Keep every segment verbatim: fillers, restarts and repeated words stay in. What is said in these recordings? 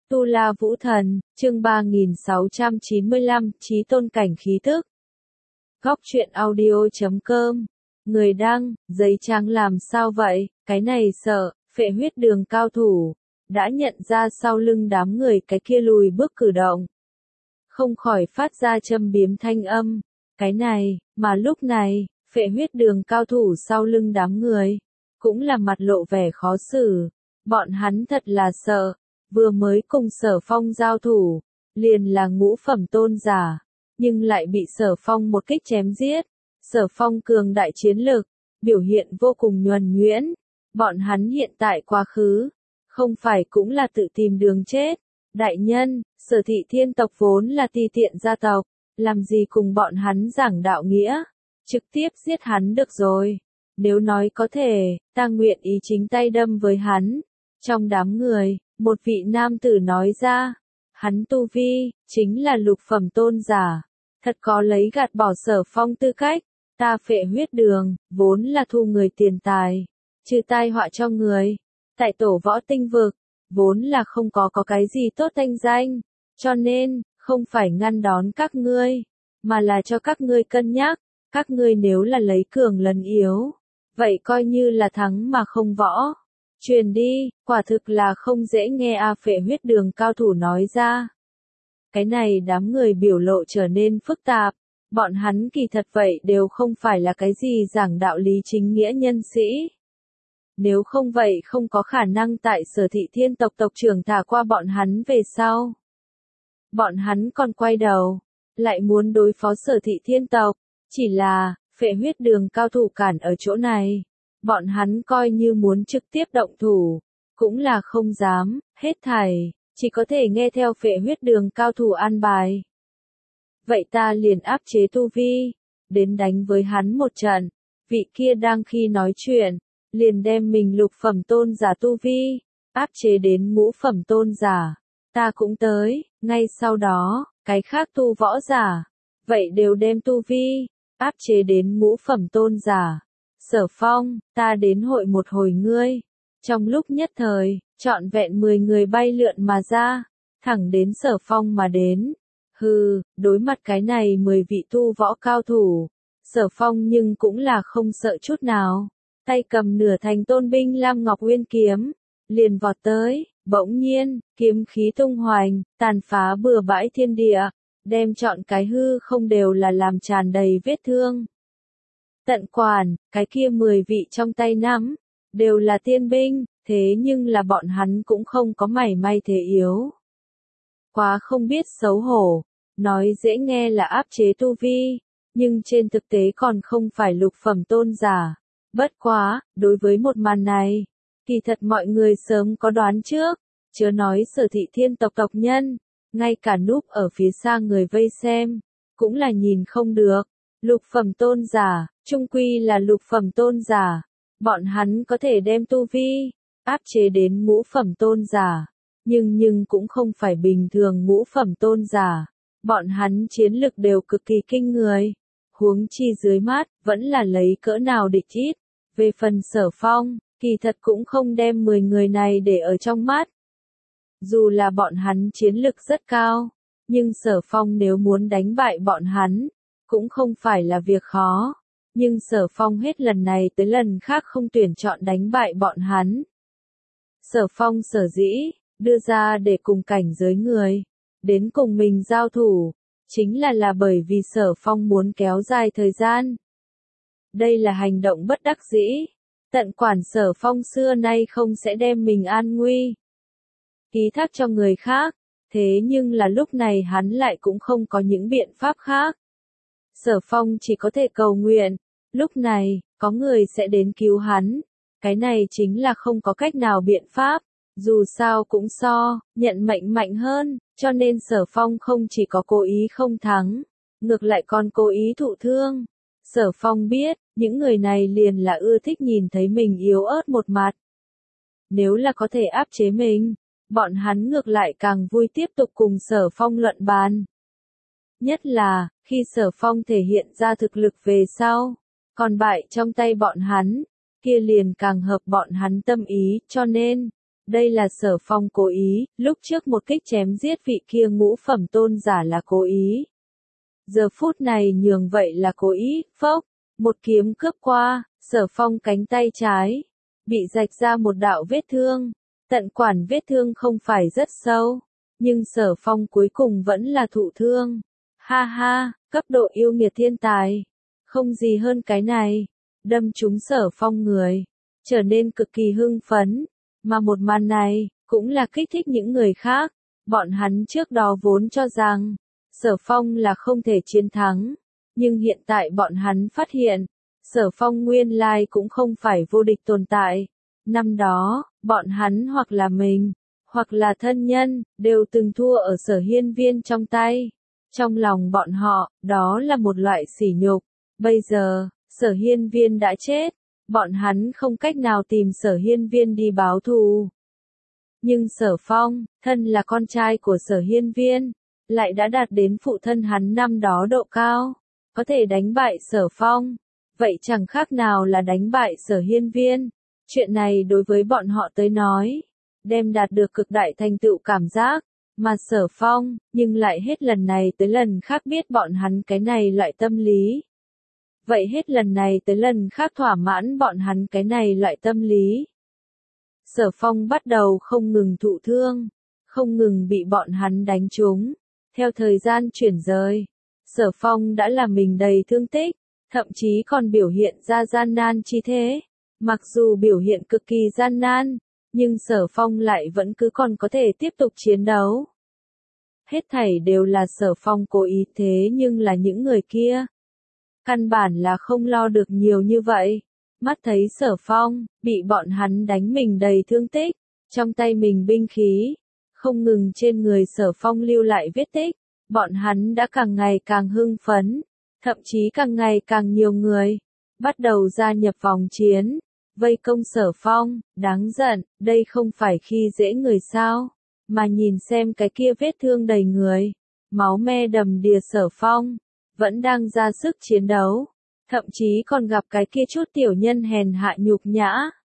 Tu La Vũ Thần, chương ba nghìn sáu trăm chín mươi lăm, Chí Tôn Cảnh Khí Tức. Góc truyện audio chấm com. Người đăng, giấy trắng làm sao vậy, cái này sợ, phệ huyết đường cao thủ, đã nhận ra sau lưng đám người cái kia lùi bước cử động. Không khỏi phát ra châm biếm thanh âm, cái này, mà lúc này, phệ huyết đường cao thủ sau lưng đám người, cũng là mặt lộ vẻ khó xử, bọn hắn thật là sợ. Vừa mới cùng Sở Phong giao thủ, liền là ngũ phẩm tôn giả, nhưng lại bị Sở Phong một kích chém giết. Sở Phong cường đại chiến lực, biểu hiện vô cùng nhuần nhuyễn, bọn hắn hiện tại quá khứ, không phải cũng là tự tìm đường chết. Đại nhân, Sở Thị Thiên tộc vốn là ti tiện gia tộc, làm gì cùng bọn hắn giảng đạo nghĩa, trực tiếp giết hắn được rồi. Nếu nói có thể, ta nguyện ý chính tay đâm với hắn. Trong đám người, một vị nam tử nói ra, hắn tu vi, chính là lục phẩm tôn giả, thật có lấy gạt bỏ Sở Phong tư cách, ta phệ huyết đường, vốn là thu người tiền tài, trừ tai họa cho người, tại tổ võ tinh vực, vốn là không có có cái gì tốt thanh danh, cho nên, không phải ngăn đón các ngươi, mà là cho các ngươi cân nhắc, các ngươi nếu là lấy cường lần yếu, vậy coi như là thắng mà không võ. Truyền đi, quả thực là không dễ nghe a phệ huyết đường cao thủ nói ra. Cái này đám người biểu lộ trở nên phức tạp, bọn hắn kỳ thật vậy đều không phải là cái gì giảng đạo lý chính nghĩa nhân sĩ. Nếu không vậy không có khả năng tại Sở Thị Thiên tộc tộc trưởng thả qua bọn hắn về sau. Bọn hắn còn quay đầu, lại muốn đối phó Sở Thị Thiên tộc, chỉ là, phệ huyết đường cao thủ cản ở chỗ này. Bọn hắn coi như muốn trực tiếp động thủ, cũng là không dám, hết thảy, chỉ có thể nghe theo phệ huyết đường cao thủ an bài. Vậy ta liền áp chế tu vi, đến đánh với hắn một trận, vị kia đang khi nói chuyện, liền đem mình lục phẩm tôn giả tu vi, áp chế đến ngũ phẩm tôn giả, ta cũng tới, ngay sau đó, cái khác tu võ giả, vậy đều đem tu vi, áp chế đến ngũ phẩm tôn giả. Sở Phong, ta đến hội một hồi ngươi. Trong lúc nhất thời, trọn vẹn mười người bay lượn mà ra, thẳng đến Sở Phong mà đến. Hừ, đối mặt cái này mười vị tu võ cao thủ, Sở Phong nhưng cũng là không sợ chút nào. Tay cầm nửa thành tôn binh Lam Ngọc Uyên kiếm, liền vọt tới, bỗng nhiên, kiếm khí tung hoành, tàn phá bừa bãi thiên địa, đem trọn cái hư không đều là làm tràn đầy vết thương. Tận quản, cái kia mười vị trong tay nắm, đều là tiên binh, thế nhưng là bọn hắn cũng không có mảy may thế yếu. Quá không biết xấu hổ, nói dễ nghe là áp chế tu vi, nhưng trên thực tế còn không phải lục phẩm tôn giả. Bất quá, đối với một màn này, kỳ thật mọi người sớm có đoán trước, chớ nói Sở Thị Thiên tộc tộc nhân, ngay cả núp ở phía xa người vây xem, cũng là nhìn không được. Lục phẩm tôn giả, chung quy là lục phẩm tôn giả, bọn hắn có thể đem tu vi, áp chế đến ngũ phẩm tôn giả, nhưng nhưng cũng không phải bình thường ngũ phẩm tôn giả, bọn hắn chiến lực đều cực kỳ kinh người, huống chi dưới mắt, vẫn là lấy cỡ nào địch ít, về phần Sở Phong, kỳ thật cũng không đem mười người này để ở trong mắt. Dù là bọn hắn chiến lực rất cao, nhưng Sở Phong nếu muốn đánh bại bọn hắn, cũng không phải là việc khó, nhưng Sở Phong hết lần này tới lần khác không tuyển chọn đánh bại bọn hắn. Sở Phong sở dĩ, đưa ra để cùng cảnh giới người, đến cùng mình giao thủ, chính là là bởi vì Sở Phong muốn kéo dài thời gian. Đây là hành động bất đắc dĩ, tận quản Sở Phong xưa nay không sẽ đem mình an nguy ký thác cho người khác, thế nhưng là lúc này hắn lại cũng không có những biện pháp khác. Sở Phong chỉ có thể cầu nguyện, lúc này, có người sẽ đến cứu hắn, cái này chính là không có cách nào biện pháp, dù sao cũng so, nhận mệnh mạnh hơn, cho nên Sở Phong không chỉ có cố ý không thắng, ngược lại còn cố ý thụ thương. Sở Phong biết, những người này liền là ưa thích nhìn thấy mình yếu ớt một mặt. Nếu là có thể áp chế mình, bọn hắn ngược lại càng vui tiếp tục cùng Sở Phong luận bàn. Nhất là, khi Sở Phong thể hiện ra thực lực về sau, còn bại trong tay bọn hắn, kia liền càng hợp bọn hắn tâm ý, cho nên, Đây là Sở Phong cố ý, lúc trước một kích chém giết vị kia ngũ phẩm tôn giả là cố ý. Giờ phút này nhường vậy là cố ý, phốc, một kiếm cướp qua, Sở Phong cánh tay trái, bị rạch ra một đạo vết thương. Tận quản vết thương không phải rất sâu, nhưng Sở Phong cuối cùng vẫn là thụ thương. Ha ha, cấp độ yêu nghiệt thiên tài, không gì hơn cái này, đâm trúng Sở Phong người, trở nên cực kỳ hưng phấn, mà một màn này, cũng là kích thích những người khác, bọn hắn trước đó vốn cho rằng, Sở Phong là không thể chiến thắng, nhưng hiện tại bọn hắn phát hiện, Sở Phong nguyên lai cũng không phải vô địch tồn tại. Năm đó, bọn hắn hoặc là mình, hoặc là thân nhân, đều từng thua ở Sở Hiên Viên trong tay. Trong lòng bọn họ, đó là một loại sỉ nhục. Bây giờ, Sở Hiên Viên đã chết, bọn hắn không cách nào tìm Sở Hiên Viên đi báo thù. Nhưng Sở Phong, thân là con trai của Sở Hiên Viên, lại đã đạt đến phụ thân hắn năm đó độ cao, có thể đánh bại Sở Phong. Vậy chẳng khác nào là đánh bại Sở Hiên Viên. Chuyện này đối với bọn họ tới nói, đem đạt được cực đại thành tựu cảm giác, mà Sở Phong, nhưng lại hết lần này tới lần khác biết bọn hắn cái này loại tâm lý. Vậy hết lần này tới lần khác thỏa mãn bọn hắn cái này loại tâm lý. Sở Phong bắt đầu không ngừng thụ thương, không ngừng bị bọn hắn đánh trúng. Theo thời gian chuyển rời, Sở Phong đã làm mình đầy thương tích, thậm chí còn biểu hiện ra gian nan chi thế. Mặc dù biểu hiện cực kỳ gian nan, nhưng Sở Phong lại vẫn cứ còn có thể tiếp tục chiến đấu. Hết thảy đều là Sở Phong cố ý, thế nhưng là những người kia. Căn bản là không lo được nhiều như vậy. Mắt thấy Sở Phong, bị bọn hắn đánh mình đầy thương tích, trong tay mình binh khí, không ngừng trên người Sở Phong lưu lại vết tích, bọn hắn đã càng ngày càng hưng phấn, thậm chí càng ngày càng nhiều người, bắt đầu gia nhập vòng chiến. Vây công Sở Phong, đáng giận, đây không phải khi dễ người sao, mà nhìn xem cái kia vết thương đầy người, máu me đầm đìa Sở Phong, vẫn đang ra sức chiến đấu, thậm chí còn gặp cái kia chút tiểu nhân hèn hạ nhục nhã.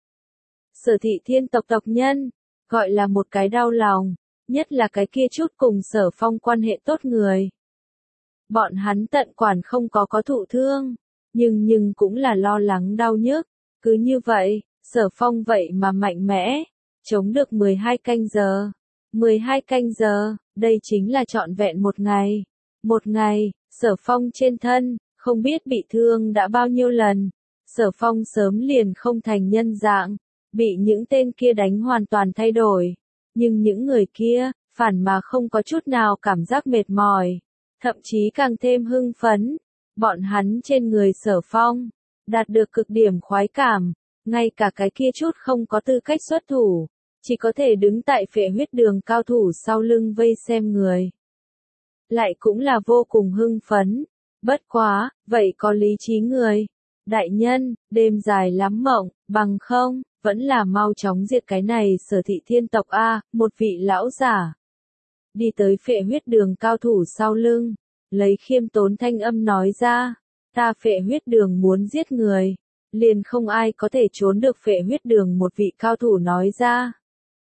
Sở Thị Thiên tộc tộc nhân, gọi là một cái đau lòng, nhất là cái kia chút cùng Sở Phong quan hệ tốt người. Bọn hắn tận quản không có có thụ thương, nhưng nhưng cũng là lo lắng đau nhức. Cứ như vậy, Sở Phong vậy mà mạnh mẽ, chống được mười hai canh giờ. mười hai canh giờ, đây chính là trọn vẹn một ngày. Một ngày, Sở Phong trên thân, không biết bị thương đã bao nhiêu lần. Sở Phong sớm liền không thành nhân dạng, bị những tên kia đánh hoàn toàn thay đổi. Nhưng những người kia, phản mà không có chút nào cảm giác mệt mỏi, thậm chí càng thêm hưng phấn. Bọn hắn trên người Sở Phong, đạt được cực điểm khoái cảm, ngay cả cái kia chút không có tư cách xuất thủ, chỉ có thể đứng tại Phệ Huyết Đường cao thủ sau lưng vây xem người. Lại cũng là vô cùng hưng phấn, bất quá, vậy có lý trí người. Đại nhân, đêm dài lắm mộng, bằng không, vẫn là mau chóng diệt cái này Sở Thị Thiên tộc A, một vị lão giả. Đi tới Phệ Huyết Đường cao thủ sau lưng, lấy khiêm tốn thanh âm nói ra. Ta Phệ Huyết Đường muốn giết người, liền không ai có thể trốn được Phệ Huyết Đường, một vị cao thủ nói ra.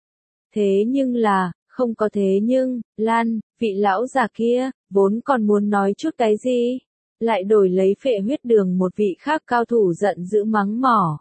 Thế nhưng là, không có thế nhưng, Lan, vị lão già kia, vốn còn muốn nói chút cái gì, lại đổi lấy Phệ Huyết Đường một vị khác cao thủ giận dữ mắng mỏ.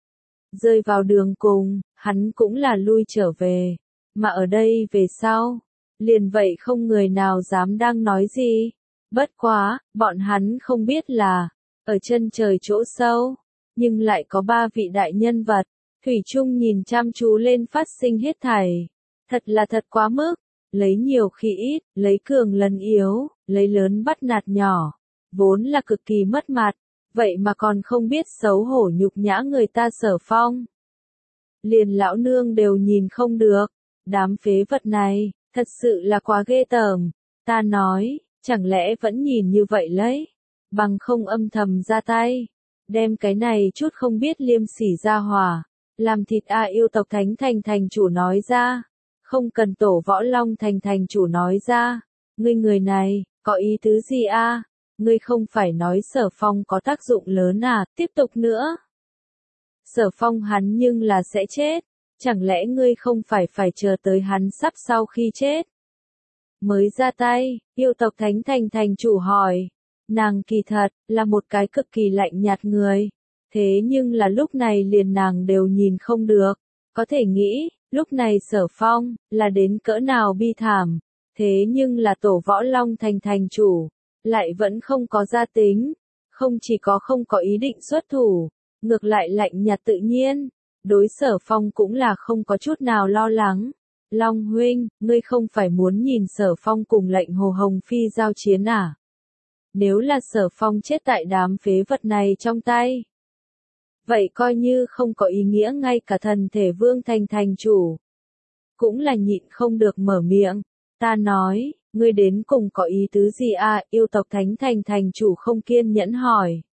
Rơi vào đường cùng, hắn cũng là lui trở về, mà ở đây về sau, liền vậy không người nào dám đang nói gì. Bất quá, bọn hắn không biết là, ở chân trời chỗ sâu, nhưng lại có ba vị đại nhân vật, thủy chung nhìn chăm chú lên phát sinh hết thảy. Thật là thật quá mức, lấy nhiều khi ít, lấy cường lần yếu, lấy lớn bắt nạt nhỏ, vốn là cực kỳ mất mặt, vậy mà còn không biết xấu hổ nhục nhã người ta Sở Phong. Liền lão nương đều nhìn không được, đám phế vật này, thật sự là quá ghê tởm, ta nói. Chẳng lẽ vẫn nhìn như vậy lấy, bằng không âm thầm ra tay, đem cái này chút không biết liêm sỉ ra hỏa, làm thịt a. Yêu tộc Thánh Thành thành chủ nói ra, không cần Tổ Võ Long Thành thành chủ nói ra, ngươi người này, có ý tứ gì a? Ngươi không phải nói Sở Phong có tác dụng lớn à, tiếp tục nữa. Sở Phong hắn nhưng là sẽ chết, Chẳng lẽ ngươi không phải phải chờ tới hắn sắp sau khi chết mới ra tay? Yêu tộc Thánh Thành thành chủ hỏi. Nàng kỳ thật, là một cái cực kỳ lạnh nhạt người. Thế nhưng là lúc này liền nàng đều nhìn không được. Có thể nghĩ, lúc này Sở Phong, là đến cỡ nào bi thảm. Thế nhưng là tổ Võ Long Thành thành chủ, lại vẫn không có gia tính. Không chỉ có không có ý định xuất thủ, ngược lại lạnh nhạt tự nhiên. Đối Sở Phong cũng là không có chút nào lo lắng. Long huynh, ngươi không phải muốn nhìn Sở Phong cùng lệnh Hồ Hồng Phi giao chiến à? Nếu là Sở Phong chết tại đám phế vật này trong tay, vậy coi như không có ý nghĩa. Ngay cả thần thể Vương Thành thành chủ cũng là nhịn không được mở miệng. Ta nói, ngươi đến cùng có ý tứ gì à? Yêu tộc Thánh Thành thành chủ không kiên nhẫn hỏi.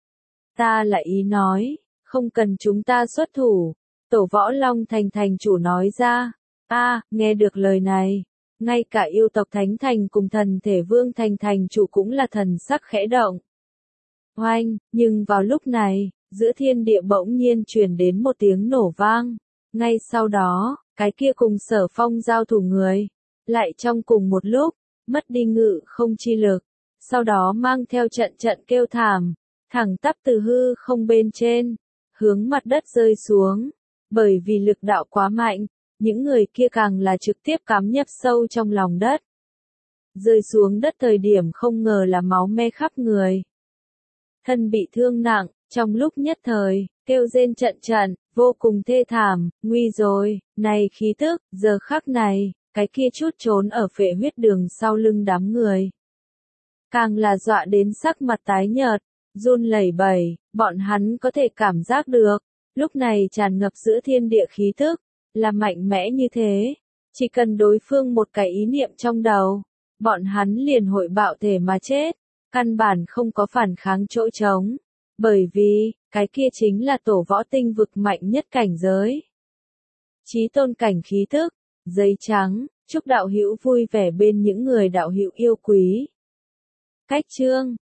Ta là ý nói, không cần chúng ta xuất thủ. Tổ Võ Long Thành thành chủ nói ra. A, à, nghe được lời này, ngay cả yêu tộc Thánh Thành cùng thần thể Vương Thành thành chủ cũng là thần sắc khẽ động. Oanh, nhưng vào lúc này, giữa thiên địa bỗng nhiên truyền đến một tiếng nổ vang. Ngay sau đó, cái kia cùng Sở Phong giao thủ người, lại trong cùng một lúc, mất đi ngự không chi lực, sau đó mang theo trận trận kêu thảm, thẳng tắp từ hư không bên trên, hướng mặt đất rơi xuống. Bởi vì lực đạo quá mạnh, những người kia càng là trực tiếp cắm nhập sâu trong lòng đất. Rơi xuống đất thời điểm không ngờ là máu me khắp người. Thân bị thương nặng, trong lúc nhất thời, kêu rên trận trận, vô cùng thê thảm. Nguy rồi, này khí tức, giờ khắc này, cái kia chút trốn ở phệ huyết đường sau lưng đám người. Càng là dọa đến sắc mặt tái nhợt, run lẩy bẩy, bọn hắn có thể cảm giác được, lúc này tràn ngập giữa thiên địa khí tức, là mạnh mẽ như thế. Chỉ cần đối phương một cái ý niệm trong đầu, bọn hắn liền hội bạo thể mà chết, căn bản không có phản kháng chỗ trống. Bởi vì, cái kia chính là tổ võ tinh vực mạnh nhất cảnh giới. Chí tôn cảnh khí tức, giấy trắng, chúc đạo hữu vui vẻ bên những người đạo hữu yêu quý. Cách chương